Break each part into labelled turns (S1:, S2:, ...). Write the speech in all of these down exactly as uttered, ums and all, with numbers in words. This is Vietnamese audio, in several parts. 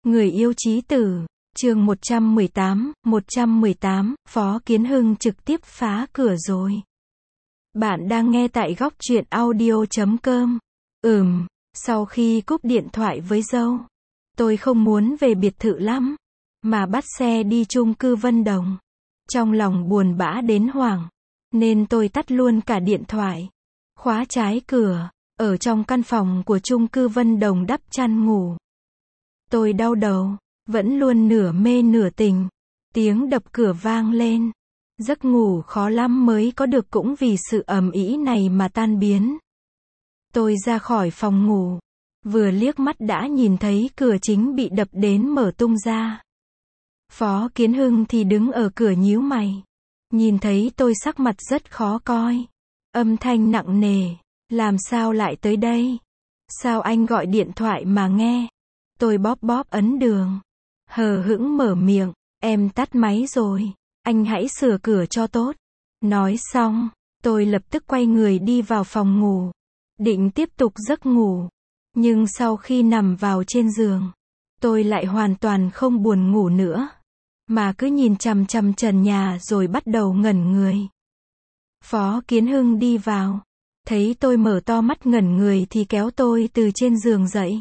S1: Người yêu chí tử, chương một trăm mười tám, một trăm mười tám, Phó Kiến Hưng trực tiếp phá cửa rồi. Bạn đang nghe tại góc truyện audio chấm com. Ừm, sau khi cúp điện thoại với dâu, tôi không muốn về biệt thự lắm, mà bắt xe đi chung cư Vân Đồng. Trong lòng buồn bã đến hoảng, nên tôi tắt luôn cả điện thoại, khóa trái cửa, ở trong căn phòng của chung cư Vân Đồng đắp chăn ngủ. Tôi đau đầu, vẫn luôn nửa mê nửa tỉnh. Tiếng đập cửa vang lên. Giấc ngủ khó lắm mới có được cũng vì sự ầm ĩ này mà tan biến. Tôi ra khỏi phòng ngủ, vừa liếc mắt đã nhìn thấy cửa chính bị đập đến mở tung ra. Phó Kiến Hưng thì đứng ở cửa nhíu mày. Nhìn thấy tôi sắc mặt rất khó coi. Âm thanh nặng nề, làm sao lại tới đây? Sao anh gọi điện thoại mà nghe? Tôi bóp bóp ấn đường, hờ hững mở miệng, em tắt máy rồi, anh hãy sửa cửa cho tốt. Nói xong, tôi lập tức quay người đi vào phòng ngủ, định tiếp tục giấc ngủ. Nhưng sau khi nằm vào trên giường, tôi lại hoàn toàn không buồn ngủ nữa, mà cứ nhìn chằm chằm trần nhà rồi bắt đầu ngẩn người. Phó Kiến Hưng đi vào, thấy tôi mở to mắt ngẩn người thì kéo tôi từ trên giường dậy.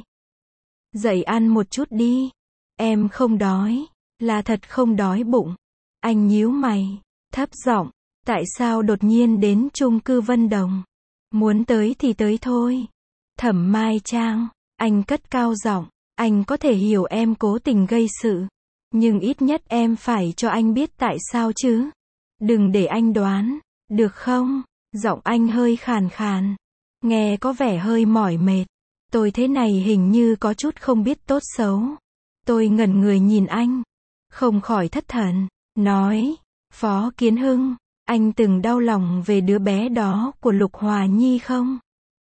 S1: Dậy ăn một chút đi. Em không đói. Là thật không đói bụng. Anh nhíu mày, thấp giọng, tại sao đột nhiên đến chung cư Vân Đồng? Muốn tới thì tới thôi. Thẩm Mai Trang, anh cất cao giọng, anh có thể hiểu em cố tình gây sự, nhưng ít nhất em phải cho anh biết tại sao chứ. Đừng để anh đoán, được không? Giọng anh hơi khàn khàn, nghe có vẻ hơi mỏi mệt. Tôi thế này hình như có chút không biết tốt xấu. Tôi ngẩn người nhìn anh, không khỏi thất thần, nói, Phó Kiến Hưng, anh từng đau lòng về đứa bé đó của Lục Hòa Nhi không?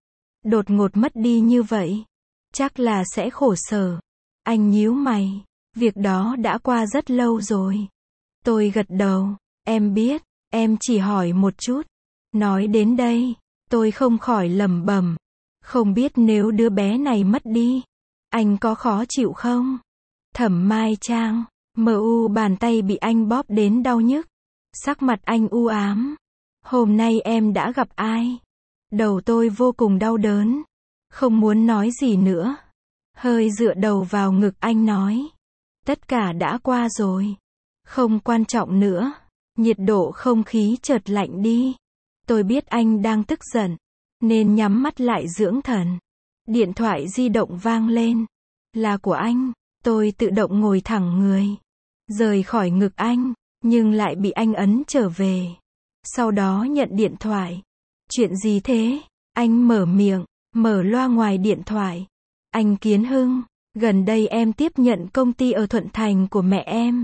S1: Đột ngột mất đi như vậy, chắc là sẽ khổ sở. Anh nhíu mày, việc đó đã qua rất lâu rồi. Tôi gật đầu, em biết, em chỉ hỏi một chút. Nói đến đây, tôi không khỏi lẩm bẩm. Không biết nếu đứa bé này mất đi, anh có khó chịu không? Thẩm Mai Trang, mờ u bàn tay bị anh bóp đến đau nhức. Sắc mặt anh u ám. Hôm nay em đã gặp ai? Đầu tôi vô cùng đau đớn. Không muốn nói gì nữa. Hơi dựa đầu vào ngực anh nói. Tất cả đã qua rồi. Không quan trọng nữa. Nhiệt độ không khí chợt lạnh đi. Tôi biết anh đang tức giận, nên nhắm mắt lại dưỡng thần. Điện thoại di động vang lên. Là của anh. Tôi tự động ngồi thẳng người, rời khỏi ngực anh, nhưng lại bị anh ấn trở về. Sau đó nhận điện thoại. Chuyện gì thế? Anh mở miệng, mở loa ngoài điện thoại. Anh Kiến Hưng, gần đây em tiếp nhận công ty ở Thuận Thành của mẹ em.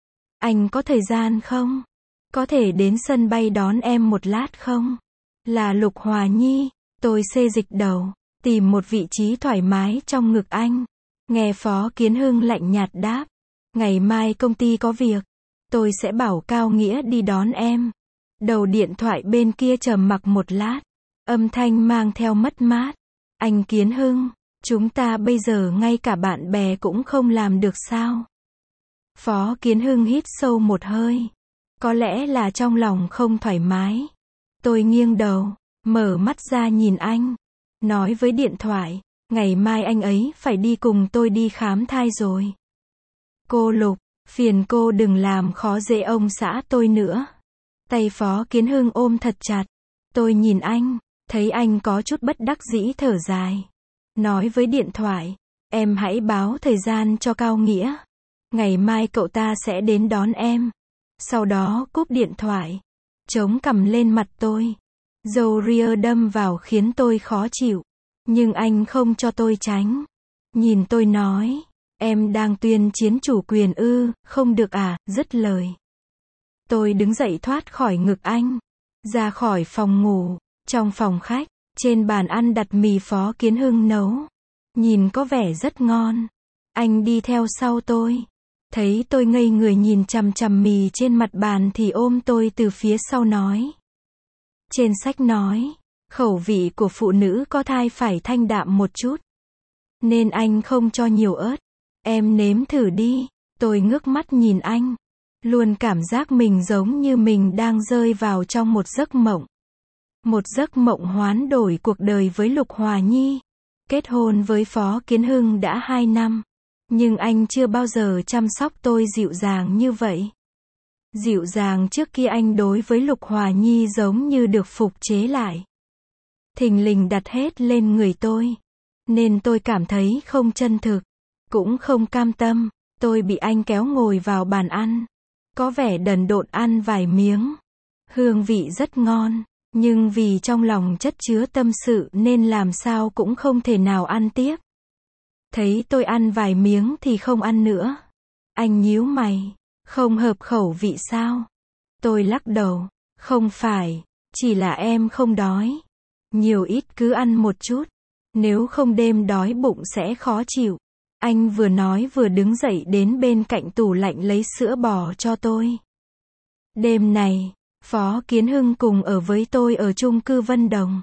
S1: Anh có thời gian không? Có thể đến sân bay đón em một lát không? Là Lục Hòa Nhi. Tôi xê dịch đầu, tìm một vị trí thoải mái trong ngực anh. Nghe Phó Kiến Hưng lạnh nhạt đáp. Ngày mai công ty có việc. Tôi sẽ bảo Cao Nghĩa đi đón em. Đầu điện thoại bên kia trầm mặc một lát. Âm thanh mang theo mất mát. Anh Kiến Hưng, chúng ta bây giờ ngay cả bạn bè cũng không làm được sao? Phó Kiến Hưng hít sâu một hơi. Có lẽ là trong lòng không thoải mái. Tôi nghiêng đầu, mở mắt ra nhìn anh. Nói với điện thoại. Ngày mai anh ấy phải đi cùng tôi đi khám thai rồi. Cô Lục, phiền cô đừng làm khó dễ ông xã tôi nữa. Tay Phó Kiến Hưng ôm thật chặt. Tôi nhìn anh, thấy anh có chút bất đắc dĩ thở dài. Nói với điện thoại, em hãy báo thời gian cho Cao Nghĩa. Ngày mai cậu ta sẽ đến đón em. Sau đó cúp điện thoại, chống cằm lên mặt tôi. Dầu ria đâm vào khiến tôi khó chịu. Nhưng anh không cho tôi tránh. Nhìn tôi nói, em đang tuyên chiến chủ quyền ư, không được à, dứt lời. Tôi đứng dậy thoát khỏi ngực anh, ra khỏi phòng ngủ. Trong phòng khách, trên bàn ăn đặt mì Phó Kiến Hưng nấu. Nhìn có vẻ rất ngon. Anh đi theo sau tôi. Thấy tôi ngây người nhìn chằm chằm mì trên mặt bàn thì ôm tôi từ phía sau nói. Trên sách nói, khẩu vị của phụ nữ có thai phải thanh đạm một chút. Nên anh không cho nhiều ớt. Em nếm thử đi. Tôi ngước mắt nhìn anh. Luôn cảm giác mình giống như mình đang rơi vào trong một giấc mộng. Một giấc mộng hoán đổi cuộc đời với Lục Hòa Nhi. Kết hôn với Phó Kiến Hưng đã hai năm. Nhưng anh chưa bao giờ chăm sóc tôi dịu dàng như vậy. Dịu dàng trước kia anh đối với Lục Hòa Nhi giống như được phục chế lại. Thình lình đặt hết lên người tôi. Nên tôi cảm thấy không chân thực. Cũng không cam tâm. Tôi bị anh kéo ngồi vào bàn ăn. Có vẻ đần độn ăn vài miếng. Hương vị rất ngon. Nhưng vì trong lòng chất chứa tâm sự nên làm sao cũng không thể nào ăn tiếp. Thấy tôi ăn vài miếng thì không ăn nữa. Anh nhíu mày. Không hợp khẩu vị sao? Tôi lắc đầu. Không phải. Chỉ là em không đói. Nhiều ít cứ ăn một chút. Nếu không đêm đói bụng sẽ khó chịu. Anh vừa nói vừa đứng dậy đến bên cạnh tủ lạnh lấy sữa bò cho tôi. Đêm này, Phó Kiến Hưng cùng ở với tôi ở chung cư Vân Đồng.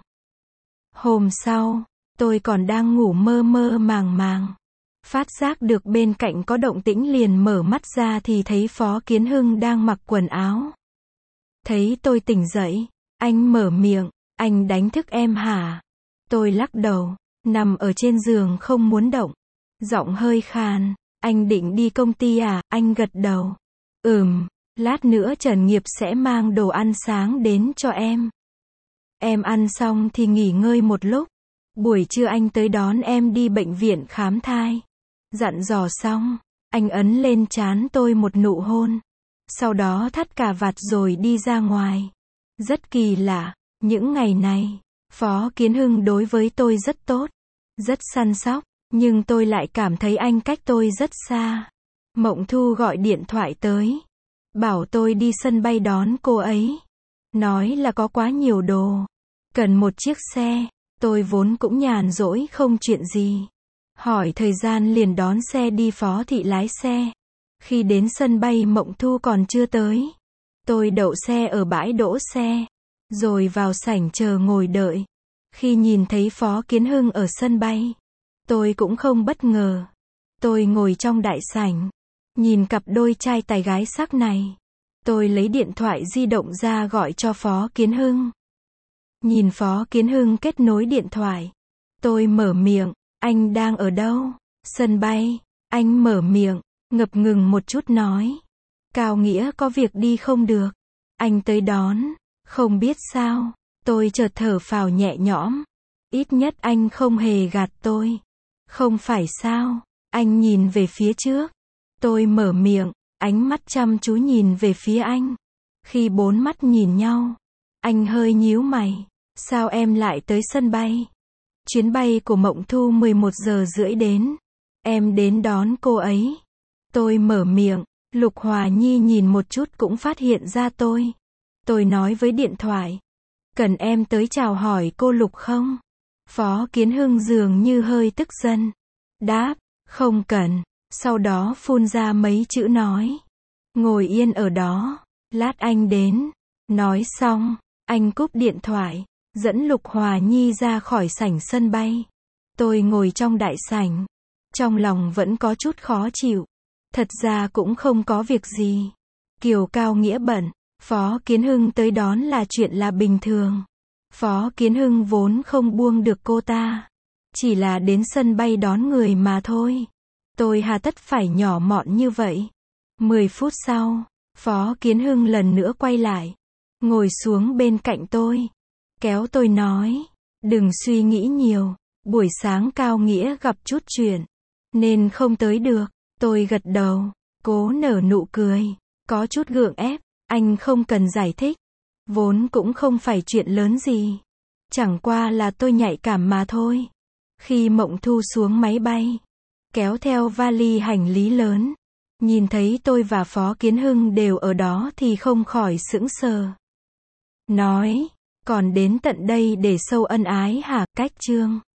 S1: Hôm sau, tôi còn đang ngủ mơ mơ màng màng. Phát giác được bên cạnh có động tĩnh liền mở mắt ra thì thấy Phó Kiến Hưng đang mặc quần áo. Thấy tôi tỉnh dậy, anh mở miệng, anh đánh thức em hả? Tôi lắc đầu, nằm ở trên giường không muốn động. Giọng hơi khàn, anh định đi công ty à? Anh gật đầu. Ừm, lát nữa Trần Nghiệp sẽ mang đồ ăn sáng đến cho em. Em ăn xong thì nghỉ ngơi một lúc. Buổi trưa anh tới đón em đi bệnh viện khám thai. Dặn dò xong, anh ấn lên trán tôi một nụ hôn. Sau đó thắt cà vạt rồi đi ra ngoài. Rất kỳ lạ, những ngày này, Phó Kiến Hưng đối với tôi rất tốt, rất săn sóc, nhưng tôi lại cảm thấy anh cách tôi rất xa. Mộng Thu gọi điện thoại tới, bảo tôi đi sân bay đón cô ấy. Nói là có quá nhiều đồ, cần một chiếc xe. Tôi vốn cũng nhàn rỗi không chuyện gì. Hỏi thời gian liền đón xe đi Phó thị lái xe. Khi đến sân bay Mộng Thu còn chưa tới. Tôi đậu xe ở bãi đỗ xe, rồi vào sảnh chờ ngồi đợi. Khi nhìn thấy Phó Kiến Hưng ở sân bay, tôi cũng không bất ngờ. Tôi ngồi trong đại sảnh, nhìn cặp đôi trai tài gái sắc này. Tôi lấy điện thoại di động ra gọi cho Phó Kiến Hưng. Nhìn Phó Kiến Hưng kết nối điện thoại. Tôi mở miệng, anh đang ở đâu? Sân bay. Anh mở miệng, ngập ngừng một chút nói. Cao Nghĩa có việc đi không được. Anh tới đón. Không biết sao. Tôi chợt thở phào nhẹ nhõm. Ít nhất anh không hề gạt tôi. Không phải sao? Anh nhìn về phía trước. Tôi mở miệng, ánh mắt chăm chú nhìn về phía anh. Khi bốn mắt nhìn nhau, anh hơi nhíu mày. Sao em lại tới sân bay? Chuyến bay của Mộng Thu mười một giờ rưỡi đến. Em đến đón cô ấy. Tôi mở miệng, Lục Hòa Nhi nhìn một chút cũng phát hiện ra tôi. Tôi nói với điện thoại. Cần em tới chào hỏi cô Lục không? Phó Kiến Hưng dường như hơi tức giận. Đáp, không cần. Sau đó phun ra mấy chữ nói. Ngồi yên ở đó. Lát anh đến. Nói xong, anh cúp điện thoại. Dẫn Lục Hòa Nhi ra khỏi sảnh sân bay. Tôi ngồi trong đại sảnh. Trong lòng vẫn có chút khó chịu. Thật ra cũng không có việc gì. Kiều Cao Nghĩa bận. Phó Kiến Hưng tới đón là chuyện là bình thường. Phó Kiến Hưng vốn không buông được cô ta. Chỉ là đến sân bay đón người mà thôi. Tôi hà tất phải nhỏ mọn như vậy. Mười phút sau, Phó Kiến Hưng lần nữa quay lại. Ngồi xuống bên cạnh tôi. Kéo tôi nói. Đừng suy nghĩ nhiều. Buổi sáng Cao Nghĩa gặp chút chuyện. Nên không tới được. Tôi gật đầu. Cố nở nụ cười. Có chút gượng ép. Anh không cần giải thích. Vốn cũng không phải chuyện lớn gì. Chẳng qua là tôi nhạy cảm mà thôi. Khi Mộng Thu xuống máy bay, kéo theo vali hành lý lớn, nhìn thấy tôi và Phó Kiến Hưng đều ở đó thì không khỏi sững sờ. Nói, còn đến tận đây để sâu ân ái hả? Cách chương